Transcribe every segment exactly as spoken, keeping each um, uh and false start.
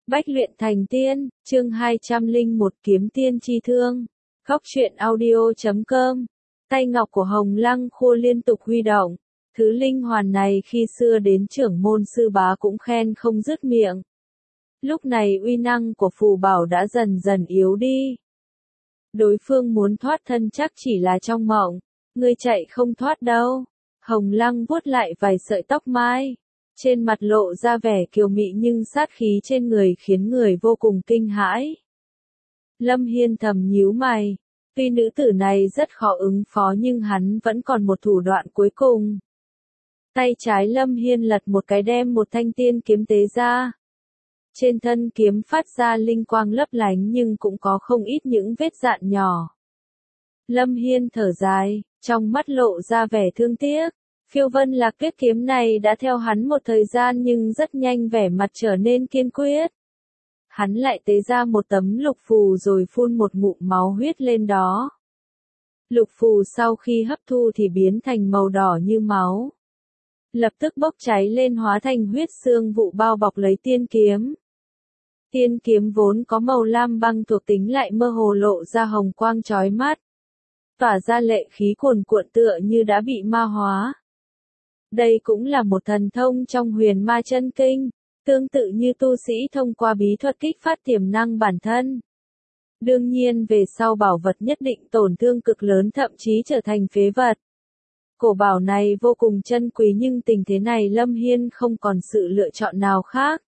Bách luyện thành tiên, chương hai trăm lẻ một kiếm tiên chi thương. Góc truyện audio chấm com. Tay ngọc của Hồng Lăng Khua liên tục huy động. Thứ linh hoàn này khi xưa đến trưởng môn sư bá cũng khen không dứt miệng. Lúc này uy năng của phù bảo đã dần dần yếu đi. Đối phương muốn thoát thân chắc chỉ là trong mộng. Ngươi chạy không thoát đâu. Hồng Lăng vuốt lại vài sợi tóc mai. Trên mặt lộ ra vẻ kiều mị nhưng sát khí trên người khiến người vô cùng kinh hãi. Lâm Hiên thầm nhíu mày. Tuy nữ tử này rất khó ứng phó nhưng hắn vẫn còn một thủ đoạn cuối cùng. Tay trái Lâm Hiên lật một cái đem một thanh tiên kiếm tế ra. Trên thân kiếm phát ra linh quang lấp lánh nhưng cũng có không ít những vết dạn nhỏ. Lâm Hiên thở dài, trong mắt lộ ra vẻ thương tiếc. Phiêu Vân Lạc Tuyết kiếm này đã theo hắn một thời gian nhưng rất nhanh vẻ mặt trở nên kiên quyết. Hắn lại tế ra một tấm lục phù rồi phun một ngụm máu huyết lên đó. Lục phù sau khi hấp thu thì biến thành màu đỏ như máu. Lập tức bốc cháy lên hóa thành huyết xương vụ bao bọc lấy tiên kiếm. Tiên kiếm vốn có màu lam băng thuộc tính lại mơ hồ lộ ra hồng quang chói mắt. Tỏa ra lệ khí cuồn cuộn tựa như đã bị ma hóa. Đây cũng là một thần thông trong huyền ma chân kinh, tương tự như tu sĩ thông qua bí thuật kích phát tiềm năng bản thân. Đương nhiên về sau bảo vật nhất định tổn thương cực lớn thậm chí trở thành phế vật. Cổ bảo này vô cùng chân quý nhưng tình thế này Lâm Hiên không còn sự lựa chọn nào khác.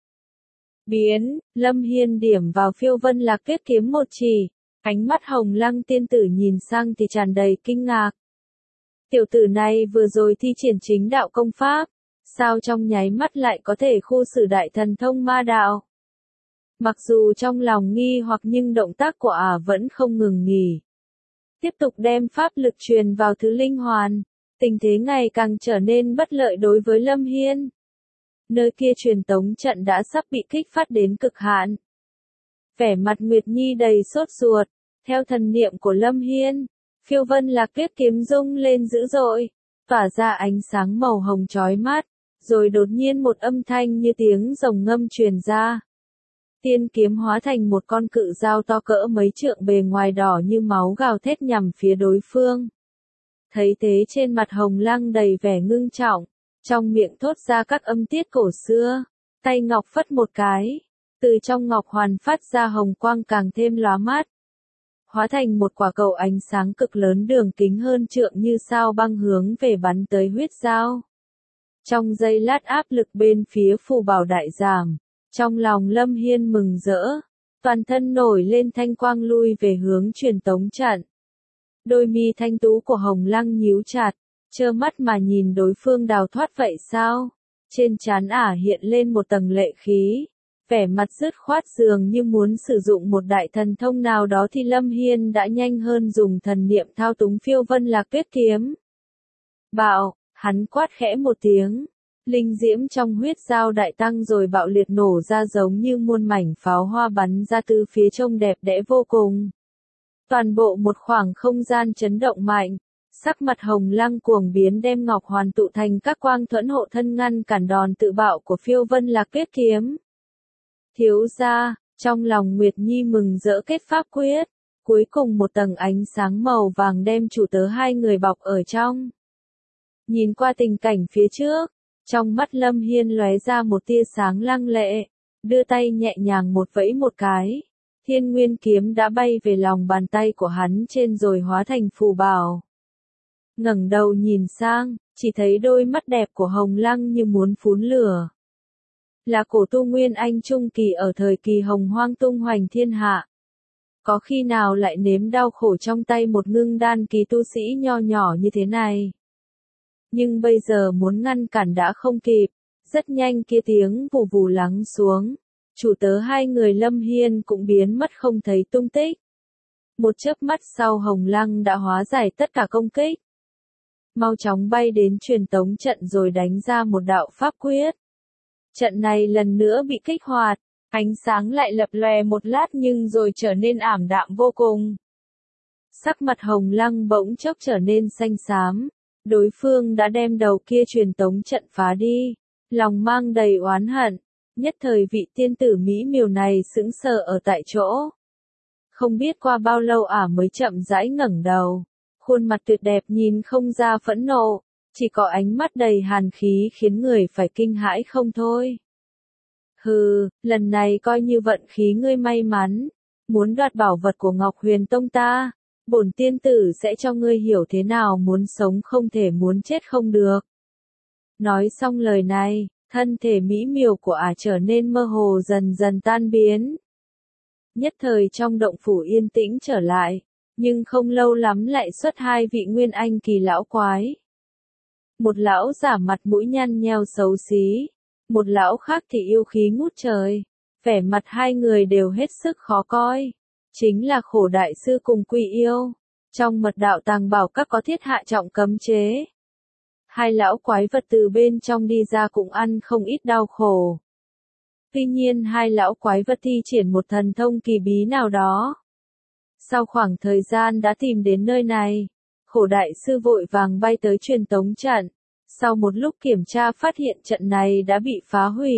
Biến, Lâm Hiên điểm vào Phiêu Vân Lạc Tuyết kiếm một chỉ, ánh mắt Hồng Lăng tiên tử nhìn sang thì tràn đầy kinh ngạc. Tiểu tử này vừa rồi thi triển chính đạo công pháp, sao trong nháy mắt lại có thể khu xử đại thần thông ma đạo? Mặc dù trong lòng nghi hoặc nhưng động tác của ả vẫn không ngừng nghỉ. Tiếp tục đem pháp lực truyền vào thứ linh hoàn, tình thế ngày càng trở nên bất lợi đối với Lâm Hiên. Nơi kia truyền tống trận đã sắp bị kích phát đến cực hạn. Vẻ mặt Nguyệt Nhi đầy sốt ruột, theo thần niệm của Lâm Hiên. Phiêu Vân Lạc Tuyết kiếm rung lên dữ dội, tỏa ra ánh sáng màu hồng chói mắt, rồi đột nhiên một âm thanh như tiếng rồng ngâm truyền ra. Tiên kiếm hóa thành một con cự dao to cỡ mấy trượng bề ngoài đỏ như máu gào thét nhằm phía đối phương. Thấy thế trên mặt Hồng Lăng đầy vẻ ngưng trọng, trong miệng thốt ra các âm tiết cổ xưa, tay ngọc phất một cái, từ trong ngọc hoàn phát ra hồng quang càng thêm lóa mắt. Hóa thành một quả cầu ánh sáng cực lớn đường kính hơn trượng như sao băng hướng về bắn tới huyết dao. Trong giây lát áp lực bên phía phù bảo đại giảm, trong lòng Lâm Hiên mừng rỡ, toàn thân nổi lên thanh quang lui về hướng truyền tống trận. Đôi mi thanh tú của Hồng Lăng nhíu chặt, trơ mắt mà nhìn đối phương đào thoát vậy sao? Trên trán ả hiện lên một tầng lệ khí. Vẻ mặt dứt khoát dường như muốn sử dụng một đại thần thông nào đó thì Lâm Hiên đã nhanh hơn dùng thần niệm thao túng Phiêu Vân Lạc Tuyết kiếm. Bạo, hắn quát khẽ một tiếng, linh diễm trong huyết dao đại tăng rồi bạo liệt nổ ra giống như muôn mảnh pháo hoa bắn ra từ phía trông đẹp đẽ vô cùng. Toàn bộ một khoảng không gian chấn động mạnh, sắc mặt Hồng Lăng cuồng biến đem ngọc hoàn tụ thành các quang thuẫn hộ thân ngăn cản đòn tự bạo của Phiêu Vân Lạc Tuyết kiếm. Thiếu gia, trong lòng Nguyệt Nhi mừng rỡ kết pháp quyết, cuối cùng một tầng ánh sáng màu vàng đem chủ tớ hai người bọc ở trong. Nhìn qua tình cảnh phía trước, trong mắt Lâm Hiên lóe ra một tia sáng lăng lệ, đưa tay nhẹ nhàng một vẫy một cái, thiên nguyên kiếm đã bay về lòng bàn tay của hắn trên rồi hóa thành phù bảo. Ngẩng đầu nhìn sang, chỉ thấy đôi mắt đẹp của Hồng Lăng như muốn phun lửa. Là cổ tu Nguyên Anh Trung Kỳ ở thời kỳ hồng hoang tung hoành thiên hạ. Có khi nào lại nếm đau khổ trong tay một ngưng đan kỳ tu sĩ nho nhỏ như thế này. Nhưng bây giờ muốn ngăn cản đã không kịp, rất nhanh kia tiếng vù vù lắng xuống. Chủ tớ hai người Lâm Hiên cũng biến mất không thấy tung tích. Một chớp mắt sau Hồng Lăng đã hóa giải tất cả công kích. Mau chóng bay đến truyền tống trận rồi đánh ra một đạo pháp quyết. Trận này lần nữa bị kích hoạt, ánh sáng lại lập lòe một lát nhưng rồi trở nên ảm đạm vô cùng. Sắc mặt Hồng Lăng bỗng chốc trở nên xanh xám, đối phương đã đem đầu kia truyền tống trận phá đi, lòng mang đầy oán hận, Nhất thời vị tiên tử mỹ miều này sững sờ ở tại chỗ. Không biết qua bao lâu ả mới chậm rãi ngẩng đầu. Khuôn mặt tuyệt đẹp nhìn không ra phẫn nộ, chỉ có ánh mắt đầy hàn khí khiến người phải kinh hãi không thôi. Hừ, lần này coi như vận khí ngươi may mắn, muốn đoạt bảo vật của Ngọc Huyền Tông ta, bổn tiên tử sẽ cho ngươi hiểu thế nào muốn sống không thể muốn chết không được. Nói xong lời này, thân thể mỹ miều của ả trở nên mơ hồ dần dần tan biến. Nhất thời trong động phủ yên tĩnh trở lại, nhưng không lâu lắm lại xuất hai vị nguyên anh kỳ lão quái. Một lão giả mặt mũi nhăn nheo xấu xí, một lão khác thì yêu khí ngút trời, vẻ mặt hai người đều hết sức khó coi, chính là Khổ đại sư cùng Quỷ yêu, trong mật đạo tàng bảo các có thiết hạ trọng cấm chế. Hai lão quái vật từ bên trong đi ra cũng ăn không ít đau khổ. Tuy nhiên hai lão quái vật thi triển một thần thông kỳ bí nào đó. Sau khoảng thời gian đã tìm đến nơi này, Khổ đại sư vội vàng bay tới truyền tống trận. Sau một lúc kiểm tra phát hiện trận này đã bị phá hủy.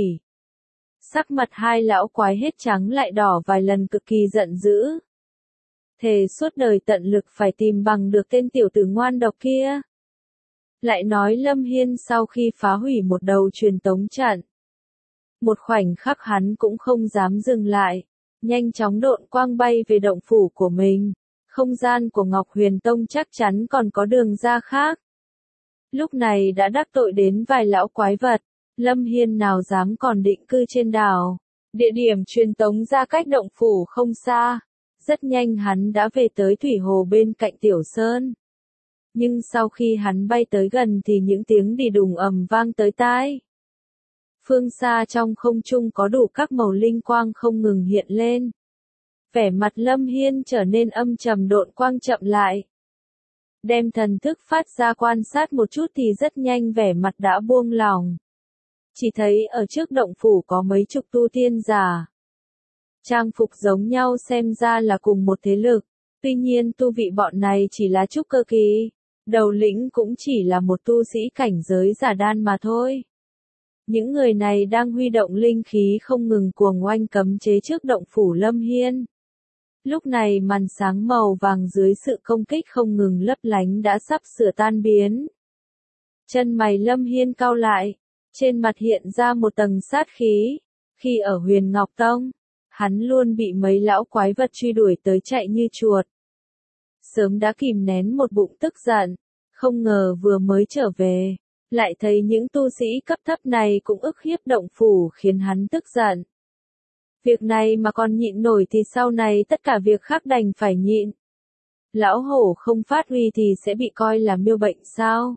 Sắc mặt hai lão quái hết trắng lại đỏ vài lần cực kỳ giận dữ. Thề suốt đời tận lực phải tìm bằng được tên tiểu tử ngoan độc kia. Lại nói Lâm Hiên sau khi phá hủy một đầu truyền tống trận. Một khoảnh khắc hắn cũng không dám dừng lại, nhanh chóng độn quang bay về động phủ của mình. Không gian của Ngọc Huyền Tông chắc chắn còn có đường ra khác. Lúc này đã đắc tội đến vài lão quái vật, Lâm Hiên nào dám còn định cư trên đảo. Địa điểm truyền tống ra cách động phủ không xa, rất nhanh hắn đã về tới thủy hồ bên cạnh Tiểu Sơn. Nhưng sau khi hắn bay tới gần thì những tiếng đì đùng ầm vang tới tai. Phương xa trong không trung có đủ các màu linh quang không ngừng hiện lên. Vẻ mặt Lâm Hiên trở nên âm trầm độn quang chậm lại. Đem thần thức phát ra quan sát một chút thì rất nhanh vẻ mặt đã buông lỏng. Chỉ thấy ở trước động phủ có mấy chục tu tiên giả. Trang phục giống nhau xem ra là cùng một thế lực, tuy nhiên tu vị bọn này chỉ là trúc cơ kỳ, đầu lĩnh cũng chỉ là một tu sĩ cảnh giới giả đan mà thôi. Những người này đang huy động linh khí không ngừng cuồng oanh cấm chế trước động phủ Lâm Hiên. Lúc này màn sáng màu vàng dưới sự công kích không ngừng lấp lánh đã sắp sửa tan biến. Chân mày Lâm Hiên cau lại, trên mặt hiện ra một tầng sát khí. Khi ở Huyền Ngọc Tông, hắn luôn bị mấy lão quái vật truy đuổi tới chạy như chuột. Sớm đã kìm nén một bụng tức giận, không ngờ vừa mới trở về, lại thấy những tu sĩ cấp thấp này cũng ức hiếp động phủ khiến hắn tức giận. Việc này mà còn nhịn nổi thì sau này tất cả việc khác đành phải nhịn. Lão hổ không phát huy thì sẽ bị coi là miêu bệnh sao?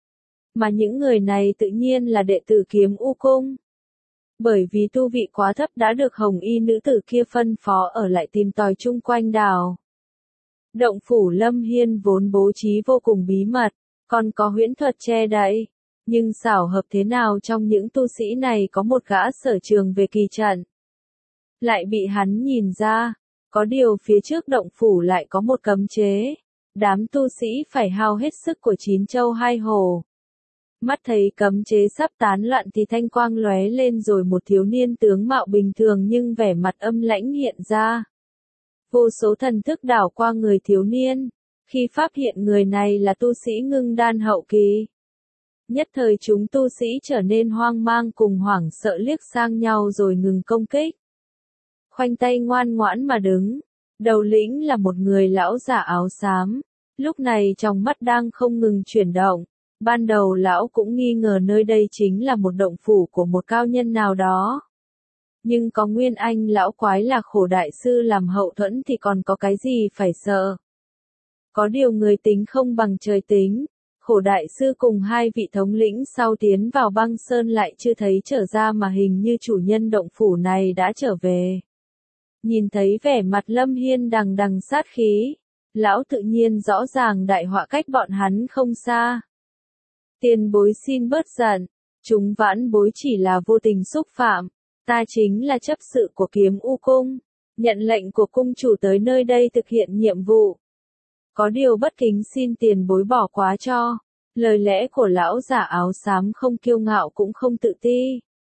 Mà những người này tự nhiên là đệ tử Kiếm U Cung. Bởi vì tu vị quá thấp đã được hồng y nữ tử kia phân phó ở lại tìm tòi chung quanh đảo. Động phủ Lâm Hiên vốn bố trí vô cùng bí mật, còn có huyễn thuật che đậy. Nhưng xảo hợp thế nào trong những tu sĩ này có một gã sở trường về kỳ trận. Lại bị hắn nhìn ra, có điều phía trước động phủ lại có một cấm chế. Đám tu sĩ phải hao hết sức của chín châu hai hồ. Mắt thấy cấm chế sắp tán loạn thì thanh quang lóe lên rồi một thiếu niên tướng mạo bình thường nhưng vẻ mặt âm lãnh hiện ra. Vô số thần thức đảo qua người thiếu niên, khi phát hiện người này là tu sĩ ngưng đan hậu kỳ. Nhất thời chúng tu sĩ trở nên hoang mang cùng hoảng sợ liếc sang nhau rồi ngừng công kích. Khoanh tay ngoan ngoãn mà đứng, đầu lĩnh là một người lão giả áo xám, lúc này trong mắt đang không ngừng chuyển động. Ban đầu lão cũng nghi ngờ nơi đây chính là một động phủ của một cao nhân nào đó. Nhưng có Nguyên Anh lão quái là Khổ đại sư làm hậu thuẫn thì còn có cái gì phải sợ. Có điều người tính không bằng trời tính, Khổ đại sư cùng hai vị thống lĩnh sau tiến vào băng sơn lại chưa thấy trở ra mà hình như chủ nhân động phủ này đã trở về. Nhìn thấy vẻ mặt Lâm Hiên đằng đằng sát khí, lão tự nhiên rõ ràng đại họa cách bọn hắn không xa. Tiền bối xin bớt giận, chúng vãn bối chỉ là vô tình xúc phạm, ta chính là chấp sự của Kiếm U Cung, nhận lệnh của cung chủ tới nơi đây thực hiện nhiệm vụ. Có điều bất kính xin tiền bối bỏ quá cho. Lời lẽ của lão giả áo xám không kiêu ngạo cũng không tự ti.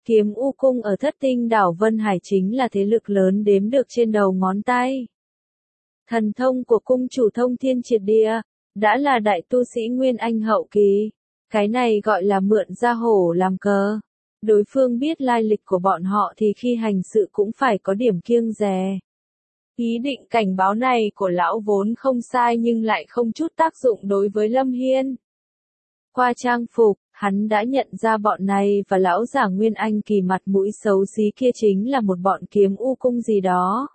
Kiếm U Cung ở Thất Tinh đảo Vân Hải chính là thế lực lớn đếm được trên đầu ngón tay. Thần thông của cung chủ thông thiên triệt địa, đã là đại tu sĩ Nguyên Anh hậu kỳ. Cái này gọi là mượn ra hổ làm cờ. Đối phương biết lai lịch của bọn họ thì khi hành sự cũng phải có điểm kiêng dè. Ý định cảnh báo này của lão vốn không sai nhưng lại không chút tác dụng đối với Lâm Hiên. Qua trang phục, hắn đã nhận ra bọn này và lão giả Nguyên Anh kỳ mặt mũi xấu xí kia chính là một bọn Kiếm U Cung gì đó.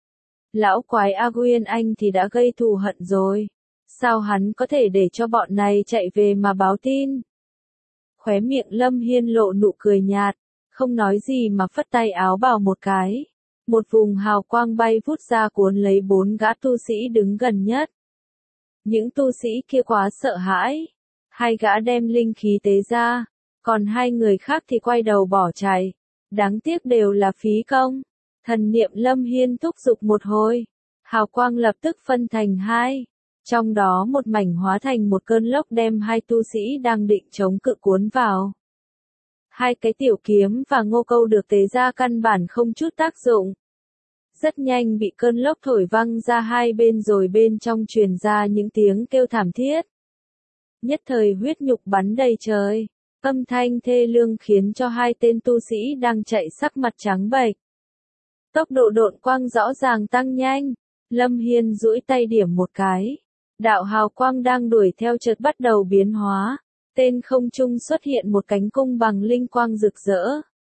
Lão quái A Nguyên Anh thì đã gây thù hận rồi. Sao hắn có thể để cho bọn này chạy về mà báo tin? Khóe miệng Lâm Hiên lộ nụ cười nhạt, không nói gì mà phất tay áo bào một cái. Một vùng hào quang bay vút ra cuốn lấy bốn gã tu sĩ đứng gần nhất. Những tu sĩ kia quá sợ hãi. Hai gã đem linh khí tế ra, còn hai người khác thì quay đầu bỏ chạy. Đáng tiếc đều là phí công. Thần niệm Lâm Hiên thúc giục một hồi. Hào quang lập tức phân thành hai. Trong đó một mảnh hóa thành một cơn lốc đem hai tu sĩ đang định chống cự cuốn vào. Hai cái tiểu kiếm và ngô câu được tế ra căn bản không chút tác dụng. Rất nhanh bị cơn lốc thổi văng ra hai bên rồi bên trong truyền ra những tiếng kêu thảm thiết. Nhất thời huyết nhục bắn đầy trời. Âm thanh thê lương khiến cho hai tên tu sĩ đang chạy sắc mặt trắng bệch. Tốc độ độn quang rõ ràng tăng nhanh. Lâm Hiên duỗi tay điểm một cái. Đạo hào quang đang đuổi theo chợt bắt đầu biến hóa. Tên không trung xuất hiện một cánh cung bằng linh quang rực rỡ.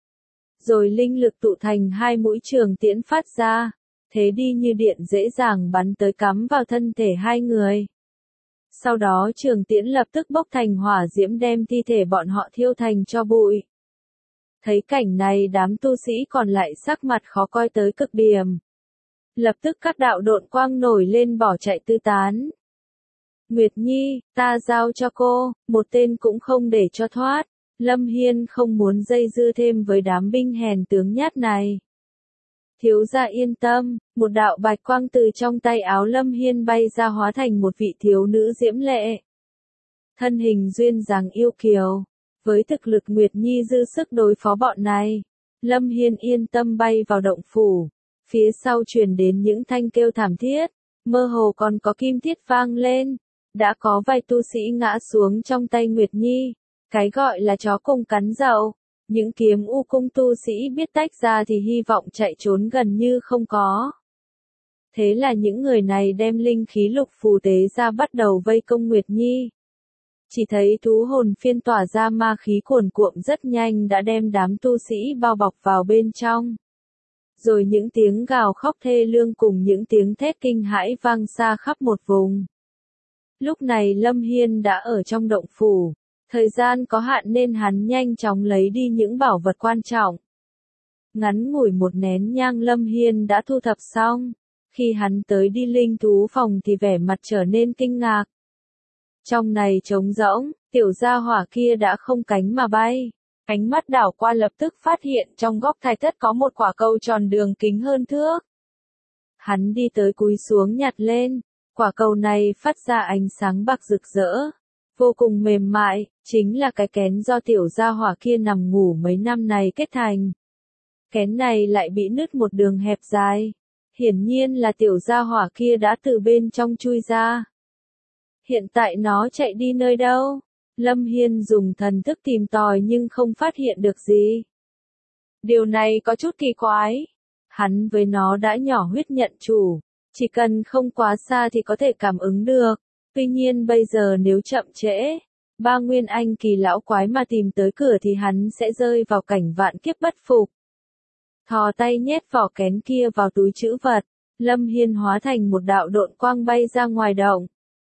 Rồi linh lực tụ thành hai mũi trường tiễn phát ra. Thế đi như điện dễ dàng bắn tới cắm vào thân thể hai người. Sau đó trường tiễn lập tức bốc thành hỏa diễm đem thi thể bọn họ thiêu thành tro bụi. Thấy cảnh này đám tu sĩ còn lại sắc mặt khó coi tới cực điểm. Lập tức các đạo độn quang nổi lên bỏ chạy tứ tán. Nguyệt Nhi, ta giao cho cô, một tên cũng không để cho thoát. Lâm Hiên không muốn dây dưa thêm với đám binh hèn tướng nhát này. Thiếu gia yên tâm, một đạo bạch quang từ trong tay áo Lâm Hiên bay ra hóa thành một vị thiếu nữ diễm lệ. Thân hình duyên dáng yêu kiều, với thực lực Nguyệt Nhi dư sức đối phó bọn này. Lâm Hiên yên tâm bay vào động phủ, phía sau truyền đến những thanh kêu thảm thiết, mơ hồ còn có kim thiết vang lên. Đã có vài tu sĩ ngã xuống trong tay Nguyệt Nhi, cái gọi là chó cùng cắn dậu. Những Kiếm U Cung tu sĩ biết tách ra thì hy vọng chạy trốn gần như không có. Thế là những người này đem linh khí lục phù tế ra bắt đầu vây công Nguyệt Nhi. Chỉ thấy thú hồn phiên tỏa ra ma khí cuồn cuộn rất nhanh đã đem đám tu sĩ bao bọc vào bên trong. Rồi những tiếng gào khóc thê lương cùng những tiếng thét kinh hãi vang xa khắp một vùng. Lúc này Lâm Hiên đã ở trong động phủ. Thời gian có hạn nên hắn nhanh chóng lấy đi những bảo vật quan trọng. Ngắn ngủi một nén nhang Lâm Hiên đã thu thập xong. Khi hắn tới đi linh thú phòng thì vẻ mặt trở nên kinh ngạc. Trong này trống rỗng, tiểu gia hỏa kia đã không cánh mà bay. Ánh mắt đảo qua lập tức phát hiện trong góc thạch thất có một quả cầu tròn đường kính hơn thước. Hắn đi tới cúi xuống nhặt lên. Quả cầu này phát ra ánh sáng bạc rực rỡ. Vô cùng mềm mại, chính là cái kén do tiểu gia hỏa kia nằm ngủ mấy năm này kết thành. Kén này lại bị nứt một đường hẹp dài. Hiển nhiên là tiểu gia hỏa kia đã từ bên trong chui ra. Hiện tại nó chạy đi nơi đâu? Lâm Hiên dùng thần thức tìm tòi nhưng không phát hiện được gì. Điều này có chút kỳ quái. Hắn với nó đã nhỏ huyết nhận chủ. Chỉ cần không quá xa thì có thể cảm ứng được. Tuy nhiên bây giờ nếu chậm trễ, ba nguyên anh kỳ lão quái mà tìm tới cửa thì hắn sẽ rơi vào cảnh vạn kiếp bất phục. Thò tay nhét vỏ kén kia vào túi trữ vật, Lâm Hiên hóa thành một đạo độn quang bay ra ngoài động.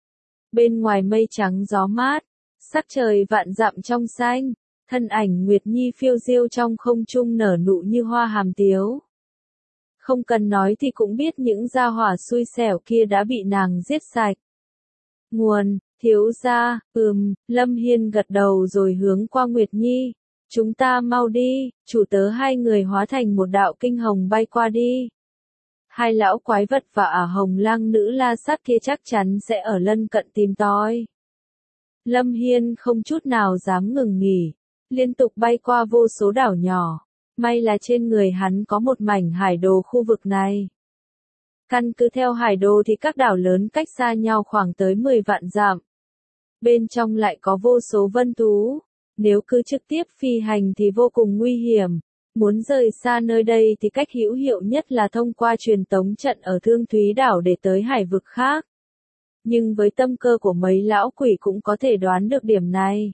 Bên ngoài mây trắng gió mát, sắc trời vạn dặm trong xanh, thân ảnh Nguyệt Nhi phiêu diêu trong không trung nở nụ như hoa hàm tiếu. Không cần nói thì cũng biết những gia hỏa xui xẻo kia đã bị nàng giết sạch. Nguồn, thiếu gia, ừm, Lâm Hiên gật đầu rồi hướng qua Nguyệt Nhi. Chúng ta mau đi, chủ tớ hai người hóa thành một đạo kinh hồng bay qua đi. Hai lão quái vật và ả hồng lang nữ la sát kia chắc chắn sẽ ở lân cận tìm tòi. Lâm Hiên không chút nào dám ngừng nghỉ. liên tục bay qua vô số đảo nhỏ. May là trên người hắn có một mảnh hải đồ khu vực này. Căn cứ theo hải đồ thì các đảo lớn cách xa nhau khoảng tới mười vạn dặm. Bên trong lại có vô số vân thú. Nếu cứ trực tiếp phi hành thì vô cùng nguy hiểm. Muốn rời xa nơi đây thì cách hữu hiệu nhất là thông qua truyền tống trận ở Thương Thúy đảo để tới hải vực khác. Nhưng với tâm cơ của mấy lão quỷ cũng có thể đoán được điểm này.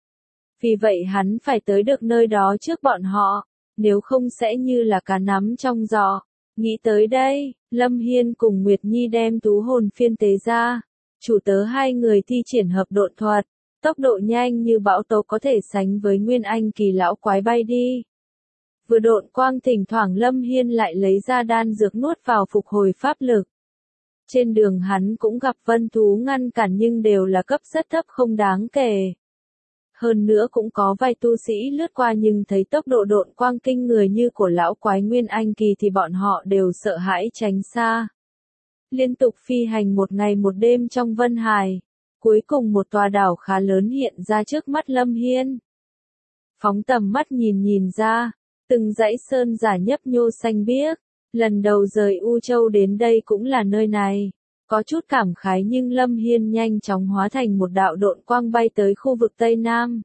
Vì vậy hắn phải tới được nơi đó trước bọn họ, nếu không sẽ như là cá nắm trong giỏ. Nghĩ tới đây, Lâm Hiên cùng Nguyệt Nhi đem tú hồn phiên tế ra. Chủ tớ hai người thi triển hợp độn thuật, tốc độ nhanh như bão tố có thể sánh với Nguyên Anh kỳ lão quái bay đi. Vừa độn quang thỉnh thoảng Lâm Hiên lại lấy ra đan dược nuốt vào phục hồi pháp lực. Trên đường hắn cũng gặp vân thú ngăn cản nhưng đều là cấp rất thấp không đáng kể. Hơn nữa cũng có vài tu sĩ lướt qua nhưng thấy tốc độ độn quang kinh người như của lão quái Nguyên Anh kỳ thì bọn họ đều sợ hãi tránh xa. Liên tục phi hành một ngày một đêm trong Vân Hải, cuối cùng một tòa đảo khá lớn hiện ra trước mắt Lâm Hiên. Phóng tầm mắt nhìn nhìn ra, từng dãy sơn giả nhấp nhô xanh biếc, lần đầu rời U Châu đến đây cũng là nơi này. Có chút cảm khái nhưng Lâm Hiên nhanh chóng hóa thành một đạo độn quang bay tới khu vực Tây Nam.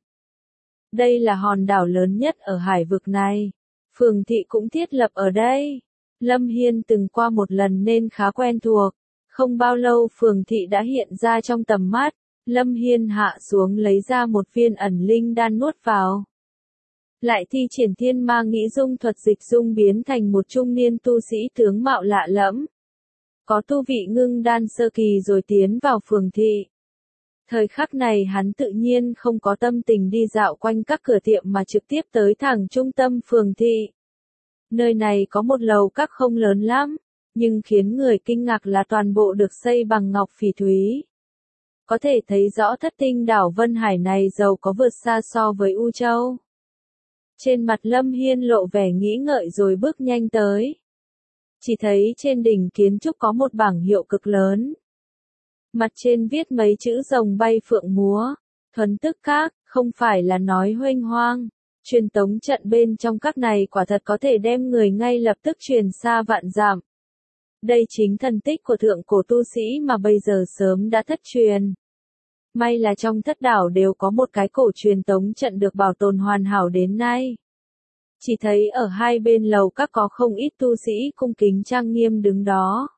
Đây là hòn đảo lớn nhất ở hải vực này. Phường thị cũng thiết lập ở đây. Lâm Hiên từng qua một lần nên khá quen thuộc. Không bao lâu phường thị đã hiện ra trong tầm mắt. Lâm Hiên hạ xuống lấy ra một viên ẩn linh đan nuốt vào. Lại thi triển thiên ma nghĩ dung thuật dịch dung biến thành một trung niên tu sĩ tướng mạo lạ lẫm. Có tu vị ngưng đan sơ kỳ rồi tiến vào phường thị. Thời khắc này hắn tự nhiên không có tâm tình đi dạo quanh các cửa tiệm mà trực tiếp tới thẳng trung tâm phường thị. Nơi này có một lầu các không lớn lắm, nhưng khiến người kinh ngạc là toàn bộ được xây bằng ngọc phỉ thúy. Có thể thấy rõ thất tinh đảo Vân Hải này giàu có vượt xa so với U Châu. Trên mặt Lâm Hiên lộ vẻ nghĩ ngợi rồi bước nhanh tới. Chỉ thấy trên đỉnh kiến trúc có một bảng hiệu cực lớn. Mặt trên viết mấy chữ rồng bay phượng múa, thuần tức các, không phải là nói huênh hoang. Truyền tống trận bên trong các này quả thật có thể đem người ngay lập tức truyền xa vạn dặm. Đây chính thần tích của thượng cổ tu sĩ mà bây giờ sớm đã thất truyền. May là trong thất đảo đều có một cái cổ truyền tống trận được bảo tồn hoàn hảo đến nay. Chỉ thấy ở hai bên lầu các có không ít tu sĩ cung kính trang nghiêm đứng đó.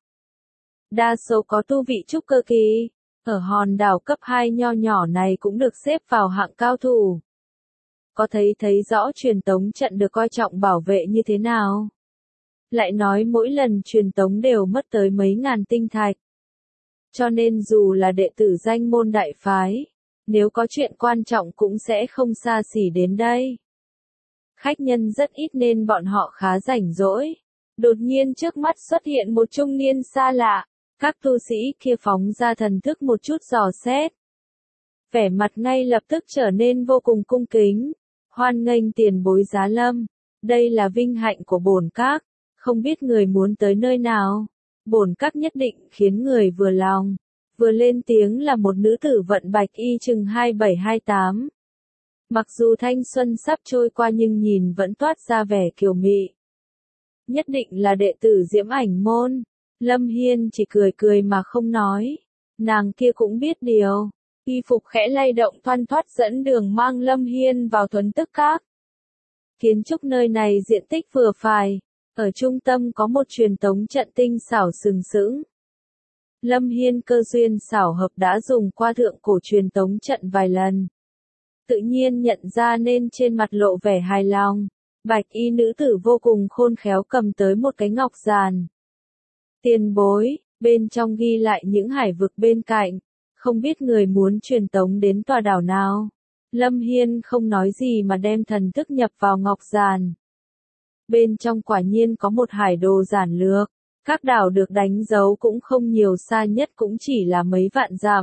Đa số có tu vị trúc cơ kỳ, ở hòn đảo cấp hai nho nhỏ này cũng được xếp vào hạng cao thủ. Có thấy thấy rõ truyền tống trận được coi trọng bảo vệ như thế nào. Lại nói mỗi lần truyền tống đều mất tới mấy ngàn tinh thạch. Cho nên dù là đệ tử danh môn đại phái, nếu có chuyện quan trọng cũng sẽ không xa xỉ đến đây. Khách nhân rất ít nên bọn họ khá rảnh rỗi. Đột nhiên trước mắt xuất hiện một trung niên xa lạ, các tu sĩ kia phóng ra thần thức một chút dò xét. Vẻ mặt ngay lập tức trở nên vô cùng cung kính. Hoan nghênh tiền bối Giá Lâm, đây là vinh hạnh của bổn các, không biết người muốn tới nơi nào. Bổn các nhất định khiến người vừa lòng. Vừa lên tiếng là một nữ tử vận bạch y chừng hai bảy hai tám. Mặc dù thanh xuân sắp trôi qua nhưng nhìn vẫn toát ra vẻ kiều mị. Nhất định là đệ tử Diễm Ảnh môn. Lâm Hiên chỉ cười cười mà không nói. Nàng kia cũng biết điều. Y phục khẽ lay động thoăn thoắt dẫn đường mang Lâm Hiên vào thuần tức các. Kiến trúc nơi này diện tích vừa phải. Ở trung tâm có một truyền tống trận tinh xảo sừng sững. Lâm Hiên cơ duyên xảo hợp đã dùng qua thượng cổ truyền tống trận vài lần. Tự nhiên nhận ra nên trên mặt lộ vẻ hài lòng. Bạch y nữ tử vô cùng khôn khéo cầm tới một cái ngọc giàn. Tiền bối, bên trong ghi lại những hải vực bên cạnh. Không biết người muốn truyền tống đến tòa đảo nào. Lâm Hiên không nói gì mà đem thần thức nhập vào ngọc giàn. Bên trong quả nhiên có một hải đồ giản lược. Các đảo được đánh dấu cũng không nhiều, xa nhất cũng chỉ là mấy vạn dặm.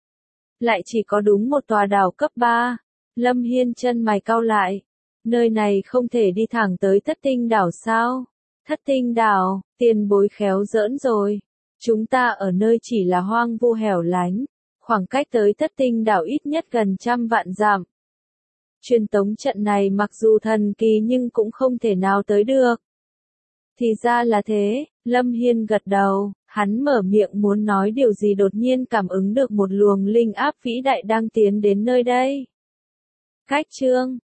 Lại chỉ có đúng một tòa đảo cấp ba. Lâm Hiên chân mày cau lại. Nơi này không thể đi thẳng tới thất tinh đảo sao? Thất tinh đảo, tiền bối khéo giỡn rồi. Chúng ta ở nơi chỉ là hoang vu hẻo lánh. Khoảng cách tới thất tinh đảo ít nhất gần trăm vạn dặm. truyền tống trận này mặc dù thần kỳ nhưng cũng không thể nào tới được. Thì ra là thế, Lâm Hiên gật đầu, hắn mở miệng muốn nói điều gì đột nhiên cảm ứng được một luồng linh áp vĩ đại đang tiến đến nơi đây. Cách chương